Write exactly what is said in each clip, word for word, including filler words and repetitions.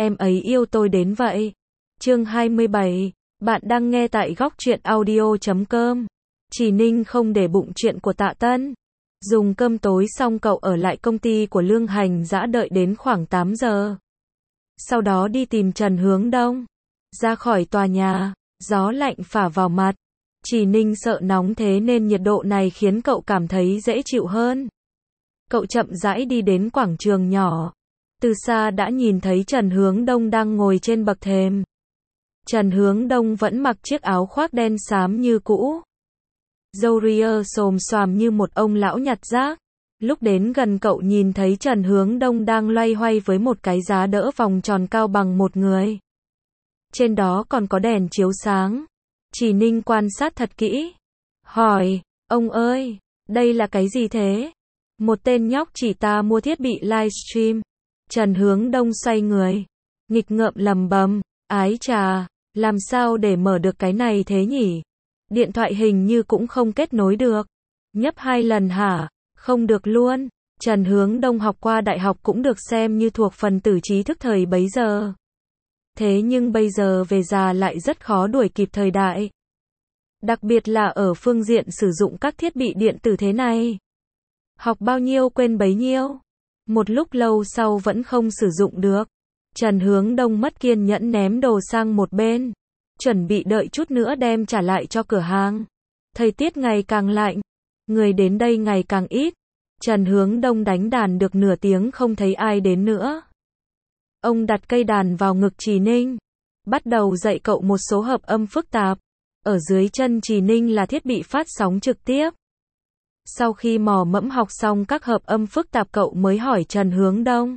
em ấy yêu tôi đến vậy. Chương hai mươi bảy, bạn đang nghe tại góc truyện audio chấm com. Chỉ Ninh không để bụng chuyện của Tạ Tân. Dùng cơm tối xong cậu ở lại công ty của Lương Hành Dã đợi đến khoảng tám giờ. Sau đó đi tìm Trần Hướng Đông. Ra khỏi tòa nhà, gió lạnh phả vào mặt. Chỉ Ninh sợ nóng thế nên nhiệt độ này khiến cậu cảm thấy dễ chịu hơn. Cậu chậm rãi đi đến quảng trường nhỏ. Từ xa đã nhìn thấy Trần Hướng Đông đang ngồi trên bậc thềm. Trần Hướng Đông vẫn mặc chiếc áo khoác đen xám như cũ. Râu ria xồm xoàm như một ông lão nhặt rác. Lúc đến gần cậu nhìn thấy Trần Hướng Đông đang loay hoay với một cái giá đỡ vòng tròn cao bằng một người. Trên đó còn có đèn chiếu sáng. Chỉ Ninh quan sát thật kỹ. Hỏi, ông ơi, đây là cái gì thế? Một tên nhóc chỉ ta mua thiết bị livestream. Trần Hướng Đông xoay người. Nghịch ngợm lầm bầm, ái chà, làm sao để mở được cái này thế nhỉ? Điện thoại hình như cũng không kết nối được. Nhấp hai lần hả? Không được luôn. Trần Hướng Đông học qua đại học cũng được xem như thuộc phần tử trí thức thời bấy giờ. Thế nhưng bây giờ về già lại rất khó đuổi kịp thời đại. Đặc biệt là ở phương diện sử dụng các thiết bị điện tử thế này. Học bao nhiêu quên bấy nhiêu. Một lúc lâu sau vẫn không sử dụng được. Trần Hướng Đông mất kiên nhẫn ném đồ sang một bên. Chuẩn bị đợi chút nữa đem trả lại cho cửa hàng. Thời tiết ngày càng lạnh. Người đến đây ngày càng ít. Trần Hướng Đông đánh đàn được nửa tiếng không thấy ai đến nữa. Ông đặt cây đàn vào ngực Chỉ Ninh. Bắt đầu dạy cậu một số hợp âm phức tạp. Ở dưới chân Chỉ Ninh là thiết bị phát sóng trực tiếp. Sau khi mò mẫm học xong các hợp âm phức tạp cậu mới hỏi Trần Hướng Đông.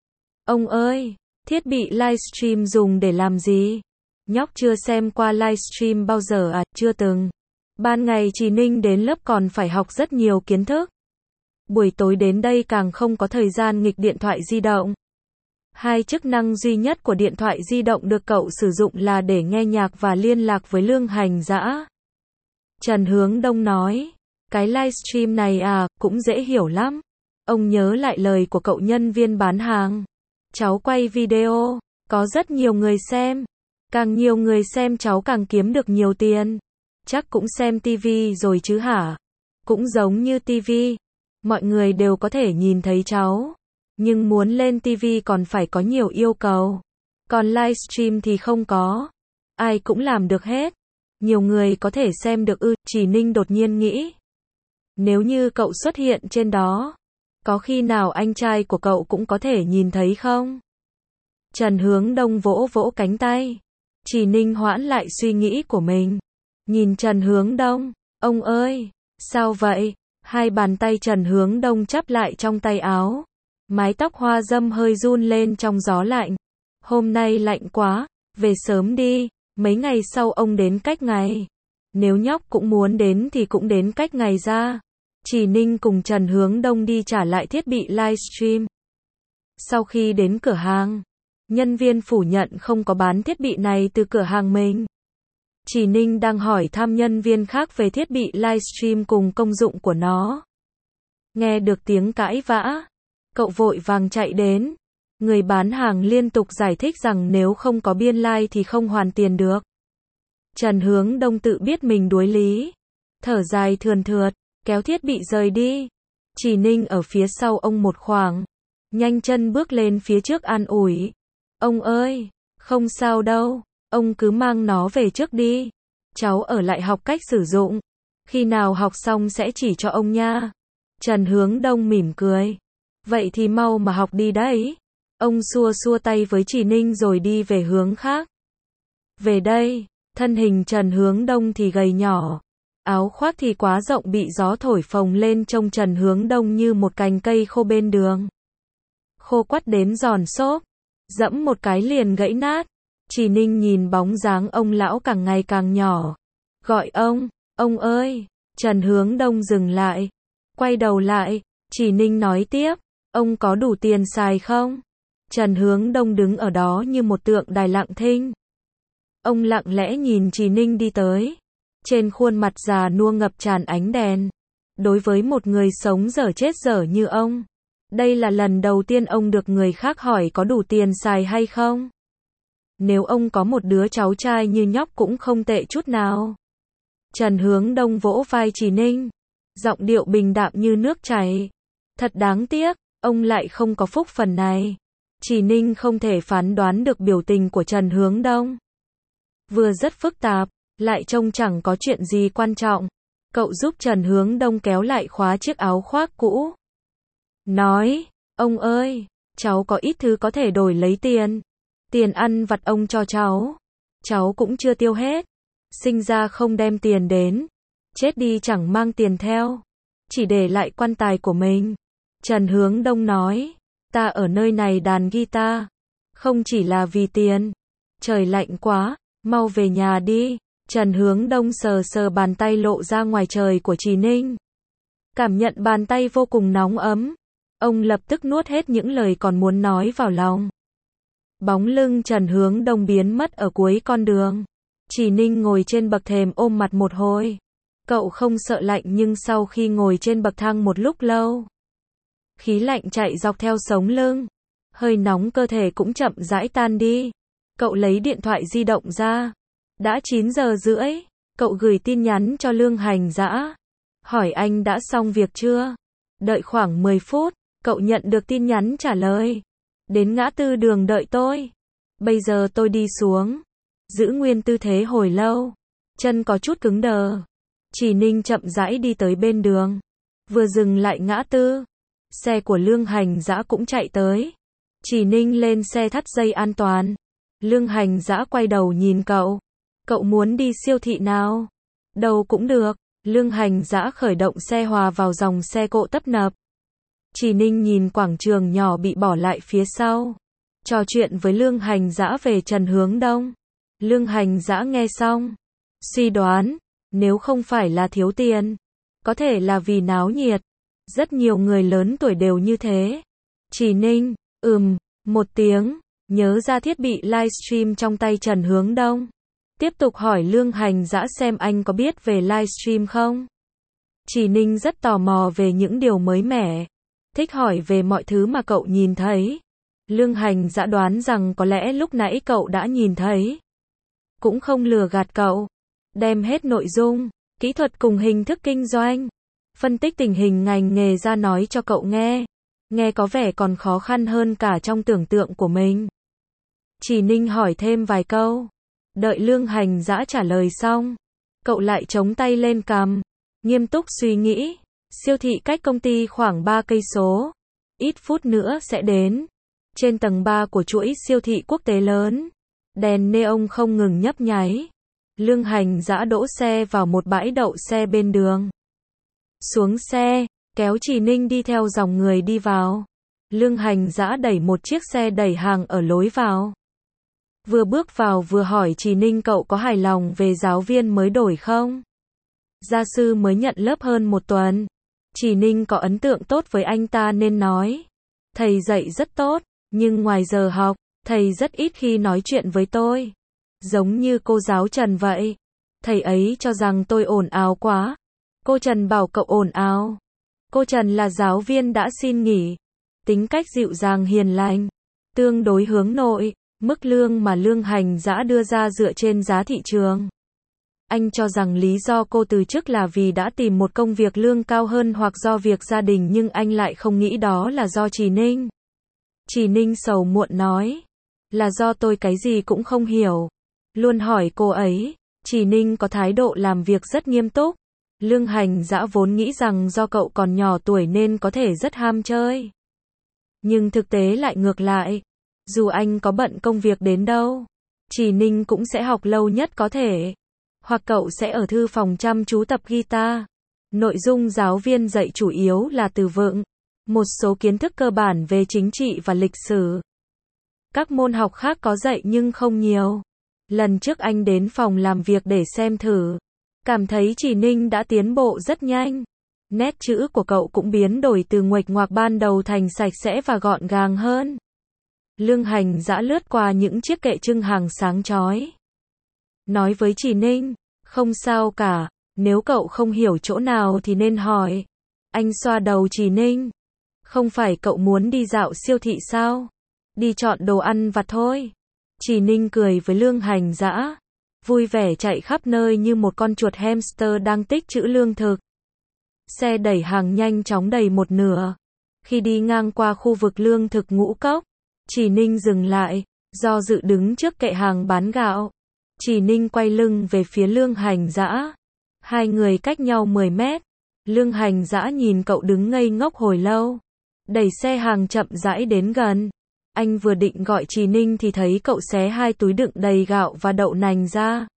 Ông ơi, thiết bị livestream dùng để làm gì? Nhóc chưa xem qua livestream bao giờ à? Chưa từng. Ban ngày Chỉ Ninh đến lớp còn phải học rất nhiều kiến thức. Buổi tối đến đây càng không có thời gian nghịch điện thoại di động. Hai chức năng duy nhất của điện thoại di động được cậu sử dụng là để nghe nhạc và liên lạc với Lương Hành Dã. Trần Hướng Đông nói, cái livestream này à, cũng dễ hiểu lắm. Ông nhớ lại lời của cậu nhân viên bán hàng. Cháu quay video, có rất nhiều người xem. Càng nhiều người xem cháu càng kiếm được nhiều tiền. Chắc cũng xem tivi rồi chứ hả? Cũng giống như tivi. Mọi người đều có thể nhìn thấy cháu. Nhưng muốn lên tivi còn phải có nhiều yêu cầu. Còn livestream thì không có. Ai cũng làm được hết. Nhiều người có thể xem được ư? Chỉ Ninh đột nhiên nghĩ. Nếu như cậu xuất hiện trên đó, có khi nào anh trai của cậu cũng có thể nhìn thấy không? Trần Hướng Đông vỗ vỗ cánh tay. Chỉ Ninh hoãn lại suy nghĩ của mình. Nhìn Trần Hướng Đông. Ông ơi, sao vậy? Hai bàn tay Trần Hướng Đông chắp lại trong tay áo. Mái tóc hoa râm hơi run lên trong gió lạnh. Hôm nay lạnh quá, về sớm đi, mấy ngày sau ông đến cách ngày. Nếu nhóc cũng muốn đến thì cũng đến cách ngày ra. Chỉ Ninh cùng Trần Hướng Đông đi trả lại thiết bị livestream. Sau khi đến cửa hàng, nhân viên phủ nhận không có bán thiết bị này từ cửa hàng mình. Chỉ Ninh đang hỏi thăm nhân viên khác về thiết bị livestream cùng công dụng của nó. Nghe được tiếng cãi vã, cậu vội vàng chạy đến. Người bán hàng liên tục giải thích rằng nếu không có biên lai thì không hoàn tiền được. Trần Hướng Đông tự biết mình đuối lý. Thở dài thườn thượt, kéo thiết bị rời đi. Chỉ Ninh ở phía sau ông một khoảng. Nhanh chân bước lên phía trước an ủi. Ông ơi, không sao đâu. Ông cứ mang nó về trước đi. Cháu ở lại học cách sử dụng. Khi nào học xong sẽ chỉ cho ông nha. Trần Hướng Đông mỉm cười. Vậy thì mau mà học đi đấy. Ông xua xua tay với Chỉ Ninh rồi đi về hướng khác. Về đây, thân hình Trần Hướng Đông thì gầy nhỏ. Áo khoác thì quá rộng bị gió thổi phồng lên trông Trần Hướng Đông như một cành cây khô bên đường. Khô quắt đến giòn xốp. Dẫm một cái liền gãy nát. Chỉ Ninh nhìn bóng dáng ông lão càng ngày càng nhỏ. Gọi ông, ông ơi. Trần Hướng Đông dừng lại. Quay đầu lại, Chỉ Ninh nói tiếp. Ông có đủ tiền xài không? Trần Hướng Đông đứng ở đó như một tượng đài lặng thinh. Ông lặng lẽ nhìn Chỉ Ninh đi tới. Trên khuôn mặt già nua ngập tràn ánh đèn. Đối với một người sống dở chết dở như ông, Đây là lần đầu tiên ông được người khác hỏi có đủ tiền xài hay không. Nếu ông có một đứa cháu trai như nhóc cũng không tệ chút nào. Trần Hướng Đông vỗ vai Trì Ninh, giọng điệu bình đạm như nước chảy. Thật đáng tiếc, ông lại không có phúc phần này. Trì Ninh không thể phán đoán được biểu tình của Trần Hướng Đông. Vừa rất phức tạp, lại trông chẳng có chuyện gì quan trọng. Cậu giúp Trần Hướng Đông kéo lại khóa chiếc áo khoác cũ. Nói, ông ơi, cháu có ít thứ có thể đổi lấy tiền. Tiền ăn vặt ông cho cháu. Cháu cũng chưa tiêu hết. Sinh ra không đem tiền đến. Chết đi chẳng mang tiền theo. Chỉ để lại quan tài của mình. Trần Hướng Đông nói, ta ở nơi này đàn guitar. Không chỉ là vì tiền. Trời lạnh quá, mau về nhà đi. Trần Hướng Đông sờ sờ bàn tay lộ ra ngoài trời của Trì Ninh. Cảm nhận bàn tay vô cùng nóng ấm. Ông lập tức nuốt hết những lời còn muốn nói vào lòng. Bóng lưng Trần Hướng Đông biến mất ở cuối con đường. Trì Ninh ngồi trên bậc thềm ôm mặt một hồi. Cậu không sợ lạnh nhưng sau khi ngồi trên bậc thang một lúc lâu, khí lạnh chạy dọc theo sống lưng. Hơi nóng cơ thể cũng chậm rãi tan đi. Cậu lấy điện thoại di động ra. Đã chín giờ rưỡi. Cậu gửi tin nhắn cho Lương Hành Dã. Hỏi anh đã xong việc chưa? Đợi khoảng mười phút. Cậu nhận được tin nhắn trả lời. Đến ngã tư đường đợi tôi. Bây giờ tôi đi xuống. Giữ nguyên tư thế hồi lâu. Chân có chút cứng đờ. Trì Ninh chậm rãi đi tới bên đường. Vừa dừng lại ngã tư. Xe của Lương Hành Dã cũng chạy tới. Trì Ninh lên xe thắt dây an toàn. Lương Hành Dã quay đầu nhìn cậu. Cậu muốn đi siêu thị nào? Đâu cũng được. Lương Hành Dã khởi động xe hòa vào dòng xe cộ tấp nập. Trì Ninh nhìn quảng trường nhỏ bị bỏ lại phía sau. Trò chuyện với Lương Hành Dã về Trần Hướng Đông. Lương Hành Dã nghe xong. Suy đoán, nếu không phải là thiếu tiền, có thể là vì náo nhiệt. Rất nhiều người lớn tuổi đều như thế. Trì Ninh, ừm, một tiếng, nhớ ra thiết bị livestream trong tay Trần Hướng Đông. Tiếp tục hỏi Lương Hành Dã xem anh có biết về livestream không? Trì Ninh rất tò mò về những điều mới mẻ. Thích hỏi về mọi thứ mà cậu nhìn thấy. Lương Hành Dã đoán rằng có lẽ lúc nãy cậu đã nhìn thấy. Cũng không lừa gạt cậu. Đem hết nội dung, kỹ thuật cùng hình thức kinh doanh, phân tích tình hình ngành nghề ra nói cho cậu nghe. Nghe có vẻ còn khó khăn hơn cả trong tưởng tượng của mình. Trì Ninh hỏi thêm vài câu. Đợi Lương Hành Dã trả lời xong. Cậu lại chống tay lên cằm. Nghiêm túc suy nghĩ. Siêu thị cách công ty khoảng ba cây số. Ít phút nữa sẽ đến. Trên tầng ba của chuỗi siêu thị quốc tế lớn. Đèn neon không ngừng nhấp nháy. Lương Hành Dã đỗ xe vào một bãi đậu xe bên đường. Xuống xe, kéo Trì Ninh đi theo dòng người đi vào. Lương Hành Dã đẩy một chiếc xe đẩy hàng ở lối vào. Vừa bước vào vừa hỏi Trì Ninh cậu có hài lòng về giáo viên mới đổi không? Gia sư mới nhận lớp hơn một tuần. Trì Ninh có ấn tượng tốt với anh ta nên nói. Thầy dạy rất tốt, nhưng ngoài giờ học, thầy rất ít khi nói chuyện với tôi. Giống như cô giáo Trần vậy. Thầy ấy cho rằng tôi ồn ào quá. Cô Trần bảo cậu ồn ào. Cô Trần là giáo viên đã xin nghỉ. Tính cách dịu dàng hiền lành. Tương đối hướng nội. Mức lương mà Lương Hành Dã đưa ra dựa trên giá thị trường. Anh cho rằng lý do cô từ chức là vì đã tìm một công việc lương cao hơn hoặc do việc gia đình, nhưng anh lại không nghĩ đó là do Trì Ninh. Trì Ninh sầu muộn nói. Là do tôi cái gì cũng không hiểu. Luôn hỏi cô ấy. Trì Ninh có thái độ làm việc rất nghiêm túc. Lương Hành Dã vốn nghĩ rằng do cậu còn nhỏ tuổi nên có thể rất ham chơi. Nhưng thực tế lại ngược lại. Dù anh có bận công việc đến đâu, Trì Ninh cũng sẽ học lâu nhất có thể. Hoặc cậu sẽ ở thư phòng chăm chú tập guitar. Nội dung giáo viên dạy chủ yếu là từ vựng, một số kiến thức cơ bản về chính trị và lịch sử. Các môn học khác có dạy nhưng không nhiều. Lần trước anh đến phòng làm việc để xem thử. Cảm thấy Trì Ninh đã tiến bộ rất nhanh. Nét chữ của cậu cũng biến đổi từ nguệch ngoạc ban đầu thành sạch sẽ và gọn gàng hơn. Lương Hành Dã lướt qua những chiếc kệ trưng hàng sáng chói. Nói với Trì Ninh, không sao cả, nếu cậu không hiểu chỗ nào thì nên hỏi. Anh xoa đầu Trì Ninh. Không phải cậu muốn đi dạo siêu thị sao? Đi chọn đồ ăn vặt thôi. Chỉ Ninh cười với Lương Hành Dã, vui vẻ chạy khắp nơi như một con chuột hamster đang tích trữ lương thực. Xe đẩy hàng nhanh chóng đầy một nửa. Khi đi ngang qua khu vực lương thực Ngũ Cốc, Chỉ Ninh dừng lại, do dự đứng trước kệ hàng bán gạo. Chỉ Ninh quay lưng về phía Lương Hành Dã. Hai người cách nhau mười mét. Lương Hành Dã nhìn cậu đứng ngây ngốc hồi lâu. Đẩy xe hàng chậm rãi đến gần. Anh vừa định gọi Chỉ Ninh thì thấy cậu xé hai túi đựng đầy gạo và đậu nành ra.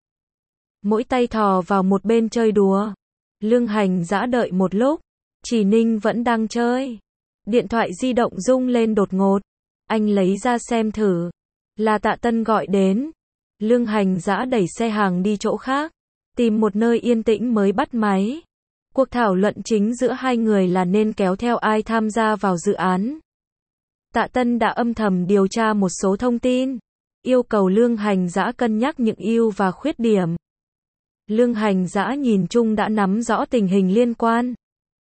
Mỗi tay thò vào một bên chơi đùa. Lương Hành Dã đợi một lúc. Chỉ Ninh vẫn đang chơi. Điện thoại di động rung lên đột ngột. Anh lấy ra xem thử. Là Tạ Tân gọi đến. Lương Hành Dã đẩy xe hàng đi chỗ khác. Tìm một nơi yên tĩnh mới bắt máy. Cuộc thảo luận chính giữa hai người là nên kéo theo ai tham gia vào dự án. Tạ Tân đã âm thầm điều tra một số thông tin. Yêu cầu Lương Hành Dã cân nhắc những ưu và khuyết điểm. Lương Hành Dã nhìn chung đã nắm rõ tình hình liên quan.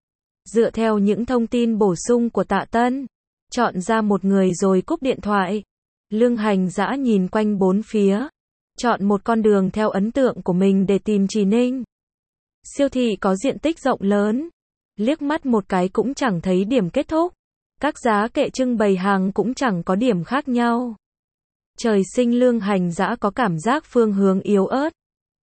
Dựa theo những thông tin bổ sung của Tạ Tân, chọn ra một người rồi cúp điện thoại. Lương Hành Dã nhìn quanh bốn phía, chọn một con đường theo ấn tượng của mình để tìm Chỉ Ninh. Siêu thị có diện tích rộng lớn, liếc mắt một cái cũng chẳng thấy điểm kết thúc. Các giá kệ trưng bày hàng cũng chẳng có điểm khác nhau. Trời sinh Lương Hành Dã có cảm giác phương hướng yếu ớt.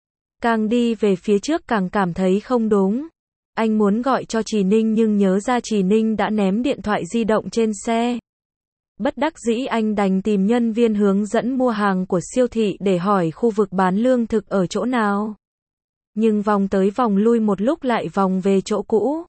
Càng đi về phía trước càng cảm thấy không đúng. Anh muốn gọi cho Chỉ Ninh nhưng nhớ ra Chỉ Ninh đã ném điện thoại di động trên xe. Bất đắc dĩ anh đành tìm nhân viên hướng dẫn mua hàng của siêu thị để hỏi khu vực bán lương thực ở chỗ nào. Nhưng vòng tới vòng lui một lúc lại vòng về chỗ cũ.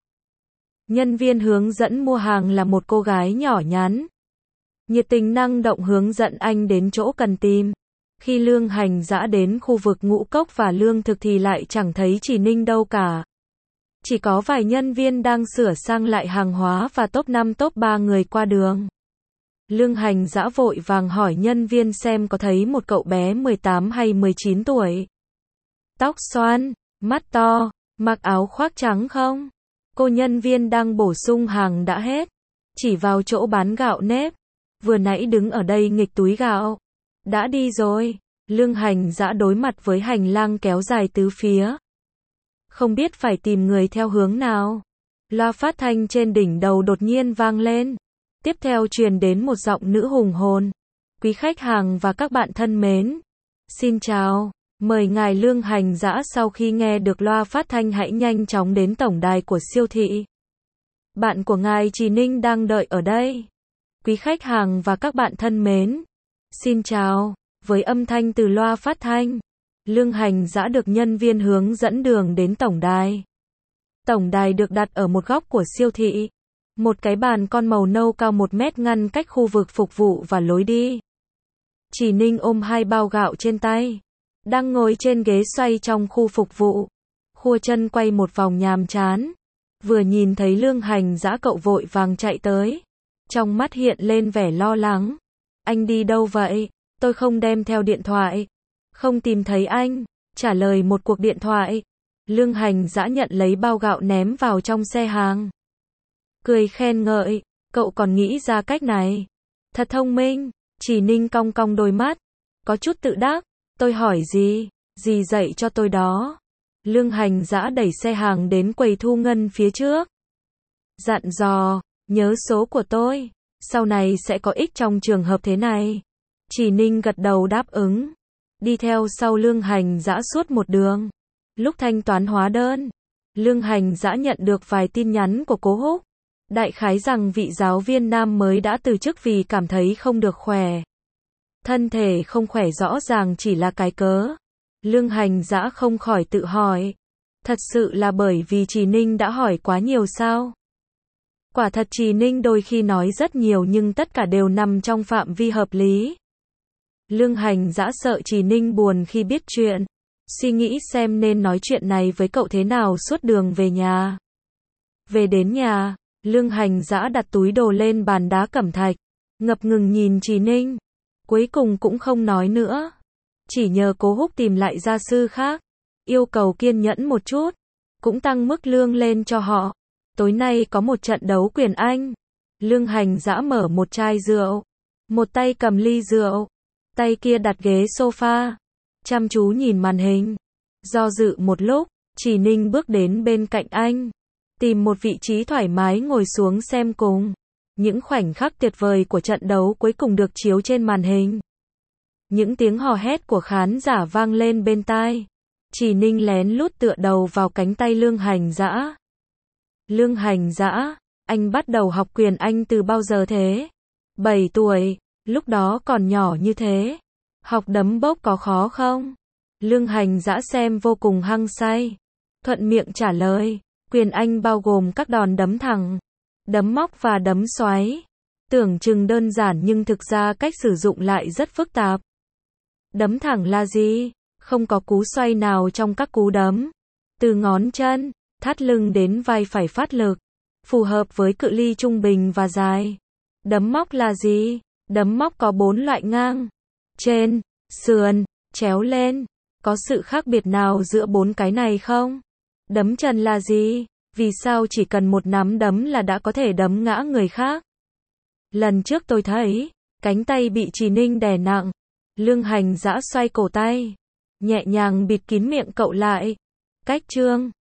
Nhân viên hướng dẫn mua hàng là một cô gái nhỏ nhắn. Nhiệt tình năng động hướng dẫn anh đến chỗ cần tìm. Khi Lương Hành Dã đến khu vực Ngũ Cốc và lương thực thì lại chẳng thấy Chỉ Ninh đâu cả. Chỉ có vài nhân viên đang sửa sang lại hàng hóa và top năm top ba người qua đường. Lương Hành Dã vội vàng hỏi nhân viên xem có thấy một cậu bé mười tám hay mười chín tuổi. Tóc xoăn, mắt to, mặc áo khoác trắng không? Cô nhân viên đang bổ sung hàng đã hết. Chỉ vào chỗ bán gạo nếp. Vừa nãy đứng ở đây nghịch túi gạo. Đã đi rồi. Lương Hành Dã đối mặt với hành lang kéo dài tứ phía. Không biết phải tìm người theo hướng nào. Loa phát thanh trên đỉnh đầu đột nhiên vang lên. Tiếp theo truyền đến một giọng nữ hùng hồn. Quý khách hàng và các bạn thân mến. Xin chào. Mời ngài Lương Hành Dã sau khi nghe được loa phát thanh hãy nhanh chóng đến tổng đài của siêu thị. Bạn của ngài Chỉ Ninh đang đợi ở đây. Quý khách hàng và các bạn thân mến. Xin chào. Với âm thanh từ loa phát thanh, Lương Hành Dã được nhân viên hướng dẫn đường đến tổng đài. Tổng đài được đặt ở một góc của siêu thị. Một cái bàn con màu nâu cao một mét ngăn cách khu vực phục vụ và lối đi. Chỉ Ninh ôm hai bao gạo trên tay. Đang ngồi trên ghế xoay trong khu phục vụ. Khua chân quay một vòng nhàm chán. Vừa nhìn thấy Lương Hành Dã cậu vội vàng chạy tới. Trong mắt hiện lên vẻ lo lắng. Anh đi đâu vậy? Tôi không đem theo điện thoại. Không tìm thấy anh. Trả lời một cuộc điện thoại. Lương Hành Dã nhận lấy bao gạo ném vào trong xe hàng. Cười khen ngợi. Cậu còn nghĩ ra cách này. Thật thông minh. Chỉ Ninh cong cong đôi mắt. Có chút tự đắc. Tôi hỏi gì? Gì dạy cho tôi đó? Lương Hành Dã đẩy xe hàng đến quầy thu ngân phía trước. Dặn dò. Nhớ số của tôi. Sau này sẽ có ích trong trường hợp thế này. Chỉ Ninh gật đầu đáp ứng. Đi theo sau Lương Hành Dã suốt một đường. Lúc thanh toán hóa đơn, Lương Hành Dã nhận được vài tin nhắn của Cố Húc. Đại khái rằng vị giáo viên nam mới đã từ chức vì cảm thấy không được khỏe. Thân thể không khỏe rõ ràng chỉ là cái cớ. Lương Hành Dã không khỏi tự hỏi. Thật sự là bởi vì Chỉ Ninh đã hỏi quá nhiều sao? Quả thật Chỉ Ninh đôi khi nói rất nhiều nhưng tất cả đều nằm trong phạm vi hợp lý. Lương Hành Dã sợ Chỉ Ninh buồn khi biết chuyện. Suy nghĩ xem nên nói chuyện này với cậu thế nào suốt đường về nhà. Về đến nhà, Lương Hành Dã đặt túi đồ lên bàn đá cẩm thạch. Ngập ngừng nhìn Chỉ Ninh. Cuối cùng cũng không nói nữa. Chỉ nhờ Cố Húc tìm lại gia sư khác. Yêu cầu kiên nhẫn một chút. Cũng tăng mức lương lên cho họ. Tối nay có một trận đấu quyền Anh. Lương Hành Dã mở một chai rượu. Một tay cầm ly rượu. Tay kia đặt ghế sofa. Chăm chú nhìn màn hình. Do dự một lúc, Chỉ Ninh bước đến bên cạnh anh. Tìm một vị trí thoải mái ngồi xuống xem cùng. Những khoảnh khắc tuyệt vời của trận đấu cuối cùng được chiếu trên màn hình. Những tiếng hò hét của khán giả vang lên bên tai. Chỉ Ninh lén lút tựa đầu vào cánh tay Lương Hành Dã. Lương Hành Dã, anh bắt đầu học quyền Anh từ bao giờ thế? bảy tuổi, lúc đó còn nhỏ như thế. Học đấm bốc có khó không? Lương Hành Dã xem vô cùng hăng say. Thuận miệng trả lời, quyền Anh bao gồm các đòn đấm thẳng, đấm móc và đấm xoáy. Tưởng chừng đơn giản nhưng thực ra cách sử dụng lại rất phức tạp. Đấm thẳng là gì? Không có cú xoay nào trong các cú đấm. Từ ngón chân, thắt lưng đến vai phải phát lực, phù hợp với cự ly trung bình và dài. Đấm móc là gì? Đấm móc có bốn loại ngang, trên, sườn, chéo lên. Có sự khác biệt nào giữa bốn cái này không? Đấm chân là gì? Vì sao chỉ cần một nắm đấm là đã có thể đấm ngã người khác? Lần trước tôi thấy, cánh tay bị Chỉ Ninh đè nặng. Lương Hành Dã xoay cổ tay, nhẹ nhàng bịt kín miệng cậu lại. Cách chương